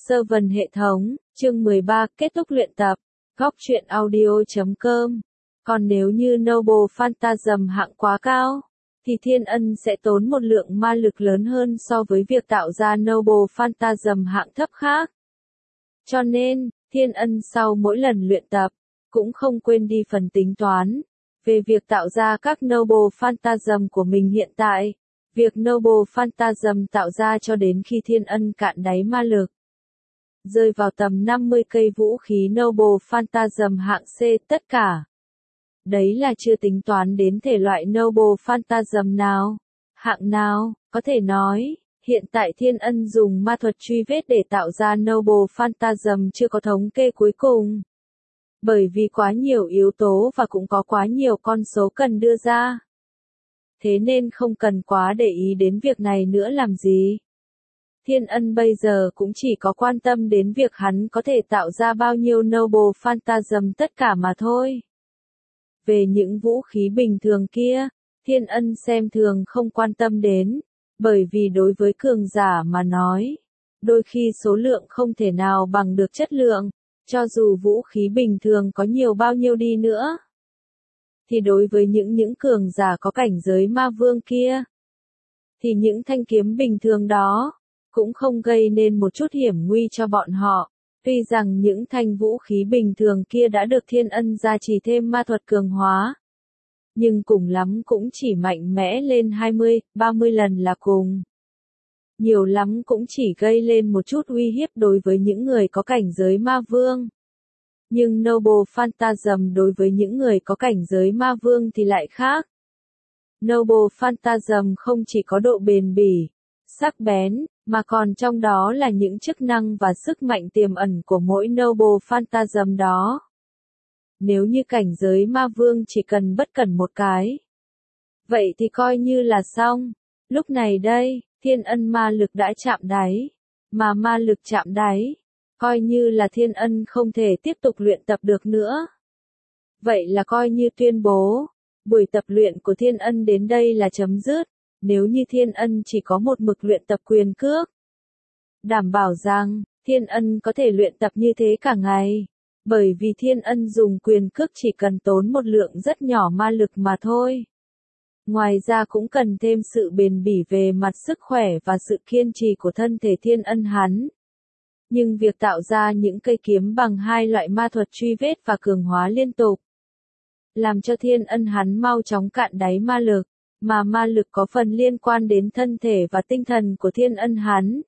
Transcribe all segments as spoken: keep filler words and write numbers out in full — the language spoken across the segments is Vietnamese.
Sơ vần hệ thống, chương mười ba, kết thúc luyện tập, góc truyện audio chấm com. Còn nếu như Noble Phantasm hạng quá cao, thì Thiên Ân sẽ tốn một lượng ma lực lớn hơn so với việc tạo ra Noble Phantasm hạng thấp khác. Cho nên, Thiên Ân sau mỗi lần luyện tập, cũng không quên đi phần tính toán về việc tạo ra các Noble Phantasm của mình hiện tại. Việc Noble Phantasm tạo ra cho đến khi Thiên Ân cạn đáy ma lực, rơi vào tầm năm mươi cây vũ khí Noble Phantasm hạng C tất cả. Đấy là chưa tính toán đến thể loại Noble Phantasm nào, hạng nào, có thể nói, hiện tại Thiên Ân dùng ma thuật truy vết để tạo ra Noble Phantasm chưa có thống kê cuối cùng. Bởi vì quá nhiều yếu tố và cũng có quá nhiều con số cần đưa ra. Thế nên không cần quá để ý đến việc này nữa làm gì. Thiên Ân bây giờ cũng chỉ có quan tâm đến việc hắn có thể tạo ra bao nhiêu Noble Phantasm tất cả mà thôi. Về những vũ khí bình thường kia, Thiên Ân xem thường không quan tâm đến, bởi vì đối với cường giả mà nói, đôi khi số lượng không thể nào bằng được chất lượng, cho dù vũ khí bình thường có nhiều bao nhiêu đi nữa. Thì đối với những những cường giả có cảnh giới ma vương kia, thì những thanh kiếm bình thường đó cũng không gây nên một chút hiểm nguy cho bọn họ. Tuy rằng những thanh vũ khí bình thường kia đã được Thiên Ân gia trì thêm ma thuật cường hóa, nhưng cùng lắm cũng chỉ mạnh mẽ lên hai mươi, ba mươi lần là cùng. Nhiều lắm cũng chỉ gây lên một chút uy hiếp đối với những người có cảnh giới ma vương. Nhưng Noble Phantasm đối với những người có cảnh giới ma vương thì lại khác. Noble Phantasm không chỉ có độ bền bỉ, sắc bén, mà còn trong đó là những chức năng và sức mạnh tiềm ẩn của mỗi Noble Phantasm đó. Nếu như cảnh giới ma vương chỉ cần bất cẩn một cái, vậy thì coi như là xong. Lúc này đây, Thiên Ân ma lực đã chạm đáy, mà ma lực chạm đáy, coi như là Thiên Ân không thể tiếp tục luyện tập được nữa. Vậy là coi như tuyên bố, buổi tập luyện của Thiên Ân đến đây là chấm dứt. Nếu như Thiên Ân chỉ có một mực luyện tập quyền cước, đảm bảo rằng, Thiên Ân có thể luyện tập như thế cả ngày. Bởi vì Thiên Ân dùng quyền cước chỉ cần tốn một lượng rất nhỏ ma lực mà thôi. Ngoài ra cũng cần thêm sự bền bỉ về mặt sức khỏe và sự kiên trì của thân thể Thiên Ân hắn. Nhưng việc tạo ra những cây kiếm bằng hai loại ma thuật truy vết và cường hóa liên tục, làm cho Thiên Ân hắn mau chóng cạn đáy ma lực. Mà ma lực có phần liên quan đến thân thể và tinh thần của Thiên Ân hắn.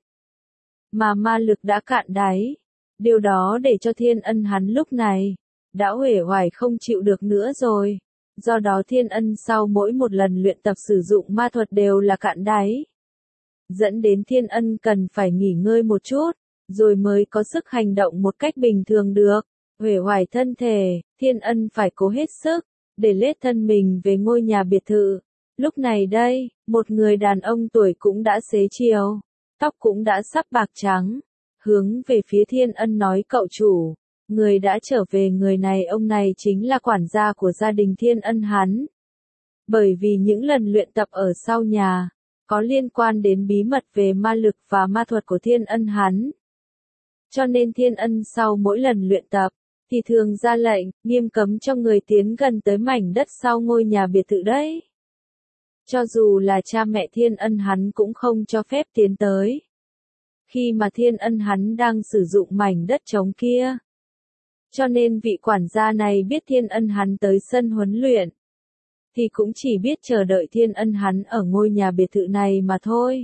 Mà ma lực đã cạn đáy. Điều đó để cho Thiên Ân hắn lúc này đã uể oải không chịu được nữa rồi. Do đó Thiên Ân sau mỗi một lần luyện tập sử dụng ma thuật đều là cạn đáy. Dẫn đến Thiên Ân cần phải nghỉ ngơi một chút, rồi mới có sức hành động một cách bình thường được. Uể oải thân thể, Thiên Ân phải cố hết sức để lết thân mình về ngôi nhà biệt thự. Lúc này đây, một người đàn ông tuổi cũng đã xế chiều, tóc cũng đã sắp bạc trắng, hướng về phía Thiên Ân nói: cậu chủ, người đã trở về. Người này ông này chính là quản gia của gia đình Thiên Ân hắn. Bởi vì những lần luyện tập ở sau nhà, có liên quan đến bí mật về ma lực và ma thuật của Thiên Ân hắn. Cho nên Thiên Ân sau mỗi lần luyện tập, thì thường ra lệnh, nghiêm cấm cho người tiến gần tới mảnh đất sau ngôi nhà biệt thự đấy. Cho dù là cha mẹ Thiên Ân hắn cũng không cho phép tiến tới. Khi mà Thiên Ân hắn đang sử dụng mảnh đất trống kia. Cho nên vị quản gia này biết Thiên Ân hắn tới sân huấn luyện, thì cũng chỉ biết chờ đợi Thiên Ân hắn ở ngôi nhà biệt thự này mà thôi.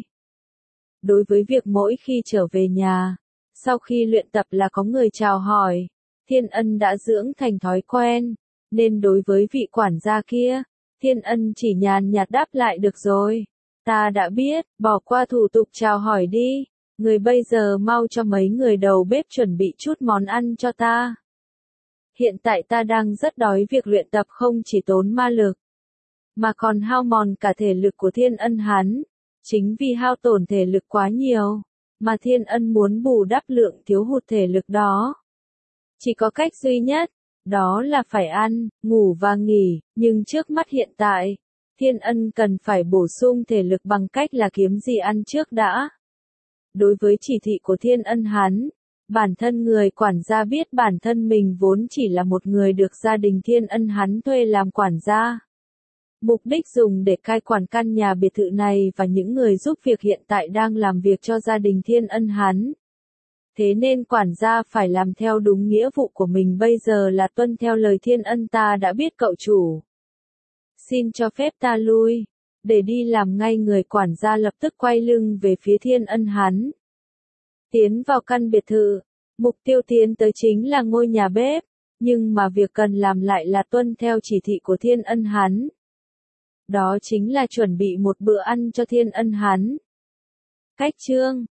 Đối với việc mỗi khi trở về nhà, sau khi luyện tập là có người chào hỏi, Thiên Ân đã dưỡng thành thói quen, nên đối với vị quản gia kia, Thiên Ân chỉ nhàn nhạt đáp lại: được rồi, ta đã biết, bỏ qua thủ tục chào hỏi đi, người bây giờ mau cho mấy người đầu bếp chuẩn bị chút món ăn cho ta. Hiện tại ta đang rất đói. Việc luyện tập không chỉ tốn ma lực, mà còn hao mòn cả thể lực của Thiên Ân hắn. Chính vì hao tổn thể lực quá nhiều, mà Thiên Ân muốn bù đắp lượng thiếu hụt thể lực đó. Chỉ có cách duy nhất, đó là phải ăn, ngủ và nghỉ, nhưng trước mắt hiện tại, Thiên Ân cần phải bổ sung thể lực bằng cách là kiếm gì ăn trước đã. Đối với chỉ thị của Thiên Ân hắn, Bản thân người quản gia biết bản thân mình vốn chỉ là một người được gia đình Thiên Ân hắn thuê làm quản gia. Mục đích dùng để cai quản căn nhà biệt thự này và những người giúp việc hiện tại đang làm việc cho gia đình Thiên Ân hắn. Thế nên quản gia phải làm theo đúng nghĩa vụ của mình bây giờ là tuân theo lời Thiên Ân, ta đã biết cậu chủ. Xin cho phép ta lui. Để đi làm ngay, người quản gia lập tức quay lưng về phía Thiên Ân hắn. Tiến vào căn biệt thự, mục tiêu tiến tới chính là ngôi nhà bếp, nhưng mà việc cần làm lại là tuân theo chỉ thị của Thiên Ân hắn. Đó chính là chuẩn bị một bữa ăn cho Thiên Ân hắn. Cách chương